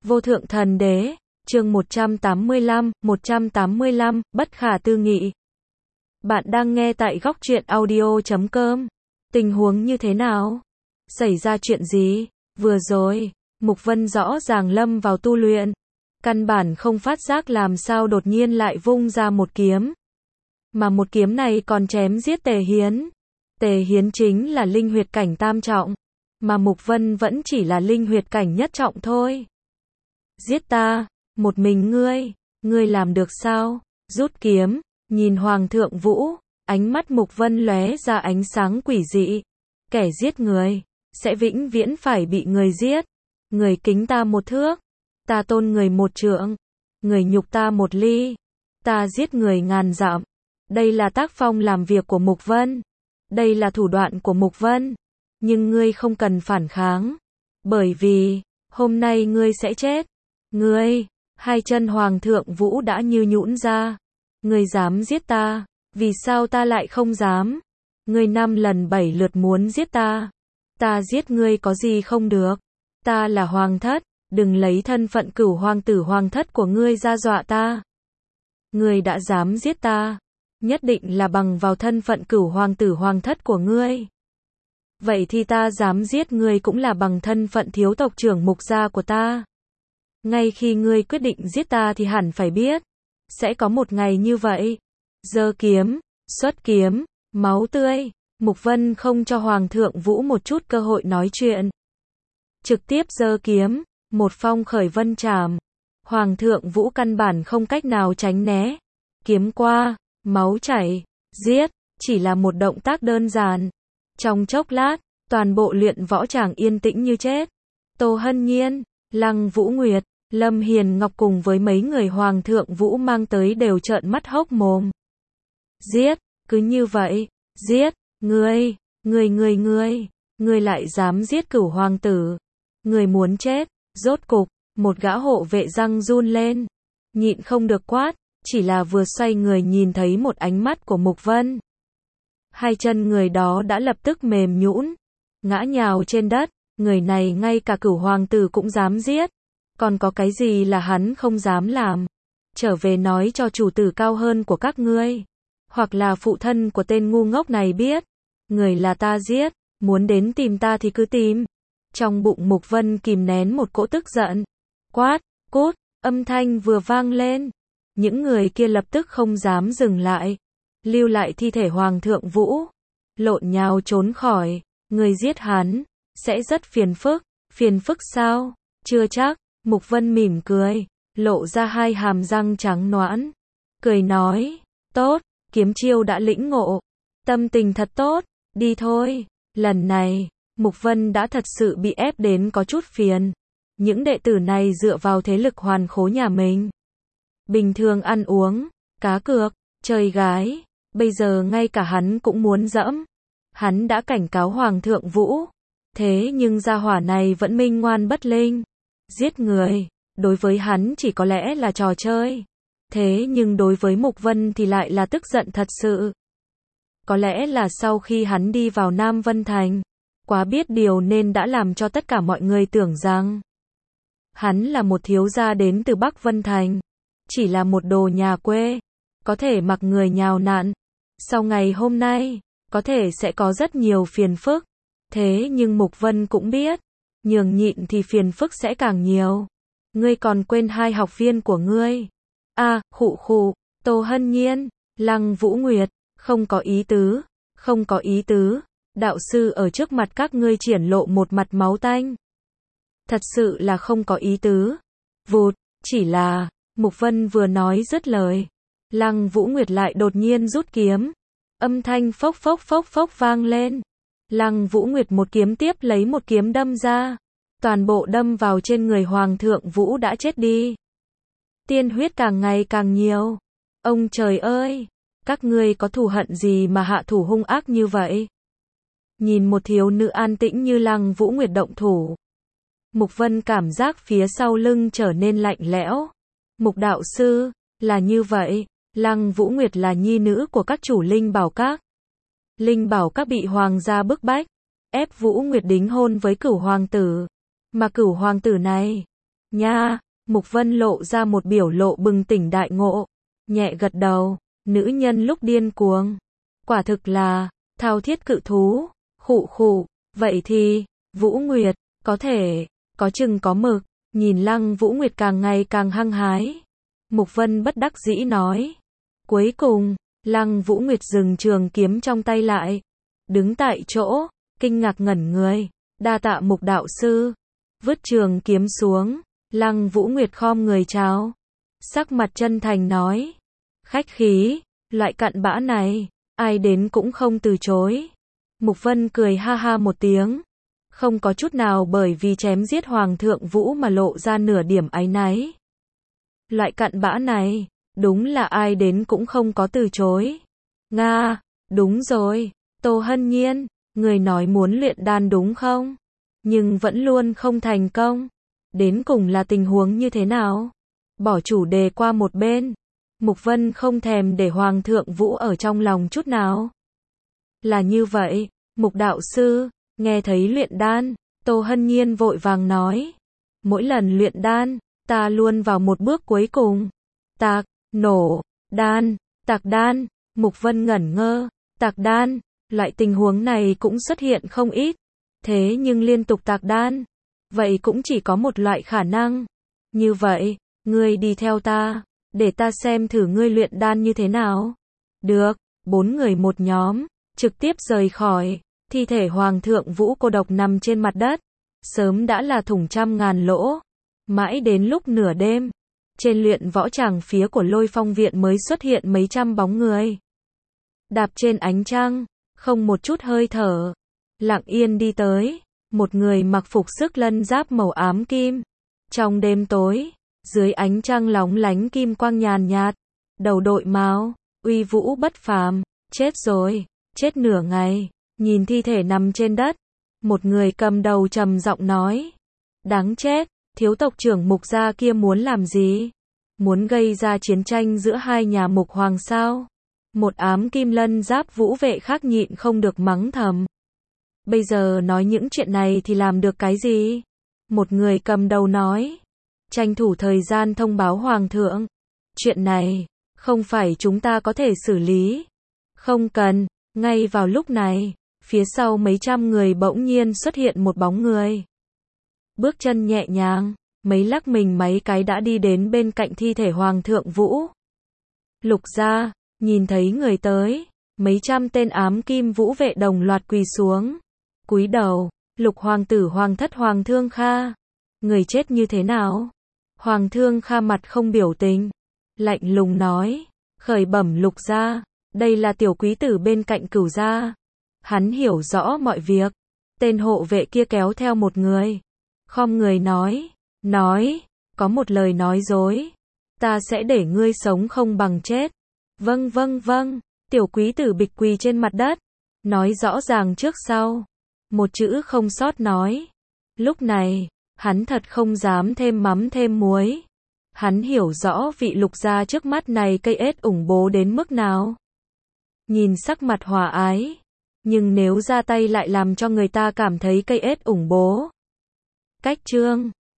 Vô thượng thần đế, chương 185, bất khả tư nghị. Bạn đang nghe tại góc truyện audio.com. Tình huống như thế nào? Xảy ra chuyện gì? Vừa rồi, Mục Vân rõ ràng lâm vào tu luyện. Căn bản không phát giác làm sao đột nhiên lại vung ra một kiếm. Mà một kiếm này còn chém giết Tề Hiến. Tề Hiến chính là linh huyệt cảnh tam trọng. Mà Mục Vân vẫn chỉ là linh huyệt cảnh nhất trọng thôi. Giết ta, một mình ngươi làm được sao? Rút kiếm, nhìn Hoàng thượng Vũ, ánh mắt Mục Vân lóe ra ánh sáng quỷ dị. Kẻ giết người, sẽ vĩnh viễn phải bị người giết. Người kính ta một thước, ta tôn người một trượng. Người nhục ta một ly, ta giết người ngàn dặm. Đây là tác phong làm việc của Mục Vân. Đây là thủ đoạn của Mục Vân. Nhưng ngươi không cần phản kháng. Bởi vì, hôm nay ngươi sẽ chết. Ngươi, hai chân Hoàng thượng Vũ đã như nhũn ra. Ngươi dám giết ta, vì sao ta lại không dám? Ngươi 5 lần 7 lượt muốn giết ta. Ta giết ngươi có gì không được? Ta là hoàng thất, đừng lấy thân phận cửu hoàng tử hoàng thất của ngươi ra dọa ta. Ngươi đã dám giết ta, nhất định là bằng vào thân phận cửu hoàng tử hoàng thất của ngươi. Vậy thì ta dám giết ngươi cũng là bằng thân phận thiếu tộc trưởng Mục gia của ta. Ngay khi ngươi quyết định giết ta thì hẳn phải biết, sẽ có một ngày như vậy. Giơ kiếm, xuất kiếm, máu tươi. Mục Vân không cho Hoàng thượng Vũ một chút cơ hội nói chuyện. Trực tiếp giơ kiếm, một phong khởi vân trảm. Hoàng thượng Vũ căn bản không cách nào tránh né. Kiếm qua, máu chảy, giết, chỉ là một động tác đơn giản. Trong chốc lát, toàn bộ luyện võ tràng yên tĩnh như chết. Tô Hân Nhiên, Lăng Vũ Nguyệt, Lâm Hiền Ngọc cùng với mấy người Hoàng thượng Vũ mang tới đều trợn mắt hốc mồm. Giết, cứ như vậy, giết, ngươi lại dám giết cửu hoàng tử. Ngươi muốn chết, rốt cục, một gã hộ vệ răng run lên. Nhịn không được quát, chỉ là vừa xoay người nhìn thấy một ánh mắt của Mục Vân. Hai chân người đó đã lập tức mềm nhũn, ngã nhào trên đất. Người này ngay cả cửu hoàng tử cũng dám giết. Còn có cái gì là hắn không dám làm? Trở về nói cho chủ tử cao hơn của các ngươi, hoặc là phụ thân của tên ngu ngốc này biết. Người là ta giết, muốn đến tìm ta thì cứ tìm. Trong bụng Mục Vân kìm nén một cỗ tức giận. Quát, cút, âm thanh vừa vang lên. Những người kia lập tức không dám dừng lại. Lưu lại thi thể Hoàng thượng Vũ. Lộn nhào trốn khỏi. Người giết hắn, sẽ rất phiền phức. Phiền phức sao? Chưa chắc. Mục Vân mỉm cười, lộ ra hai hàm răng trắng nõn. Cười nói, tốt, kiếm chiêu đã lĩnh ngộ. Tâm tình thật tốt, đi thôi. Lần này, Mục Vân đã thật sự bị ép đến có chút phiền. Những đệ tử này dựa vào thế lực hoàn khố nhà mình. Bình thường ăn uống, cá cược, chơi gái. Bây giờ ngay cả hắn cũng muốn dẫm. Hắn đã cảnh cáo Hoàng thượng Vũ. Thế nhưng gia hỏa này vẫn minh ngoan bất linh. Giết người, đối với hắn chỉ có lẽ là trò chơi. Thế nhưng đối với Mục Vân thì lại là tức giận thật sự. Có lẽ là sau khi hắn đi vào Nam Vân Thành, quá biết điều nên đã làm cho tất cả mọi người tưởng rằng hắn là một thiếu gia đến từ Bắc Vân Thành. Chỉ là một đồ nhà quê, có thể mặc người nhào nặn. Sau ngày hôm nay, có thể sẽ có rất nhiều phiền phức. Thế nhưng Mục Vân cũng biết, nhường nhịn thì phiền phức sẽ càng nhiều. Ngươi còn quên hai học viên của ngươi. Khụ, Tô Hân Nhiên, Lăng Vũ Nguyệt, không có ý tứ. Đạo sư ở trước mặt các ngươi triển lộ một mặt máu tanh. Thật sự là không có ý tứ. Vụt, chỉ là, Mục Vân vừa nói dứt lời. Lăng Vũ Nguyệt lại đột nhiên rút kiếm. Âm thanh phốc phốc vang lên. Lăng Vũ Nguyệt một kiếm tiếp lấy một kiếm đâm ra. Toàn bộ đâm vào trên người Hoàng thượng Vũ đã chết đi. Tiên huyết càng ngày càng nhiều. Ông trời ơi, các ngươi có thù hận gì mà hạ thủ hung ác như vậy? Nhìn một thiếu nữ an tĩnh như Lăng Vũ Nguyệt động thủ. Mục Vân cảm giác phía sau lưng trở nên lạnh lẽo. Mục đạo sư, là như vậy, Lăng Vũ Nguyệt là nhi nữ của các chủ Linh Bảo Các. Linh Bảo Các bị hoàng gia bức bách, ép Vũ Nguyệt đính hôn với cửu hoàng tử. Mà cửu hoàng tử này, Nha, Mục Vân lộ ra một biểu lộ bừng tỉnh đại ngộ, nhẹ gật đầu, nữ nhân lúc điên cuồng, quả thực là thao thiết cự thú, khụ khụ, vậy thì, Vũ Nguyệt, có thể, có chừng có mực, nhìn Lăng Vũ Nguyệt càng ngày càng hăng hái. Mục Vân bất đắc dĩ nói. Cuối cùng, Lăng Vũ Nguyệt dừng trường kiếm trong tay lại, đứng tại chỗ, kinh ngạc ngẩn người, đa tạ Mục đạo sư, vứt trường kiếm xuống, Lăng Vũ Nguyệt khom người chào, sắc mặt chân thành nói, khách khí, loại cặn bã này, ai đến cũng không từ chối. Mục Vân cười ha ha một tiếng, không có chút nào bởi vì chém giết Hoàng thượng Vũ mà lộ ra nửa điểm áy náy. Loại cặn bã này, đúng là ai đến cũng không có từ chối. Nga, đúng rồi, Tô Hân Nhiên, người nói muốn luyện đan đúng không? Nhưng vẫn luôn không thành công. Đến cùng là tình huống như thế nào? Bỏ chủ đề qua một bên. Mục Vân không thèm để Hoàng thượng Vũ ở trong lòng chút nào. Là như vậy, Mục đạo sư, nghe thấy luyện đan, Tô Hân Nhiên vội vàng nói. Mỗi lần luyện đan, ta luôn vào một bước cuối cùng. Tạc, nổ, đan, tạc đan, Mục Vân ngẩn ngơ, tạc đan, loại tình huống này cũng xuất hiện không ít. Thế nhưng liên tục tạc đan, vậy cũng chỉ có một loại khả năng. Như vậy, ngươi đi theo ta, để ta xem thử ngươi luyện đan như thế nào. Được, 4 người một nhóm, trực tiếp rời khỏi. Thi thể Hoàng thượng Vũ cô độc nằm trên mặt đất, sớm đã là thủng trăm ngàn lỗ. Mãi đến lúc nửa đêm, trên luyện võ tràng phía của Lôi Phong viện mới xuất hiện mấy trăm bóng người. Đạp trên ánh trăng, không một chút hơi thở, lặng yên đi tới, một người mặc phục sức lân giáp màu ám kim. Trong đêm tối, dưới ánh trăng lóng lánh kim quang nhàn nhạt, đầu đội mao, uy vũ bất phàm, chết rồi, chết nửa ngày, nhìn thi thể nằm trên đất, một người cầm đầu trầm giọng nói, đáng chết, thiếu tộc trưởng Mục gia kia muốn làm gì? Muốn gây ra chiến tranh giữa hai nhà Mục Hoàng sao? Một ám kim lân giáp vũ vệ khác nhịn không được mắng thầm. Bây giờ nói những chuyện này thì làm được cái gì? Một người cầm đầu nói, tranh thủ thời gian thông báo Hoàng thượng. Chuyện này, không phải chúng ta có thể xử lý. Không cần, ngay vào lúc này, phía sau mấy trăm người bỗng nhiên xuất hiện một bóng người. Bước chân nhẹ nhàng, mấy lắc mình mấy cái đã đi đến bên cạnh thi thể Hoàng thượng Vũ. Lục gia, nhìn thấy người tới, mấy trăm tên ám kim vũ vệ đồng loạt quỳ xuống. Cúi đầu, Lục hoàng tử Hoàng thất Hoàng Thương Kha. Người chết như thế nào? Hoàng Thương Kha mặt không biểu tình, lạnh lùng nói, khởi bẩm Lục gia, đây là tiểu quý tử bên cạnh Cửu gia. Hắn hiểu rõ mọi việc. Tên hộ vệ kia kéo theo một người, khom người nói, có một lời nói dối, ta sẽ để ngươi sống không bằng chết. Vâng vâng vâng, tiểu quý tử bịch quỳ trên mặt đất, nói rõ ràng trước sau, một chữ không sót nói. Lúc này, hắn thật không dám thêm mắm thêm muối. Hắn hiểu rõ vị Lục gia trước mắt này cây ết ủng bố đến mức nào. Nhìn sắc mặt hòa ái, nhưng nếu ra tay lại làm cho người ta cảm thấy cây ết ủng bố. Cách chương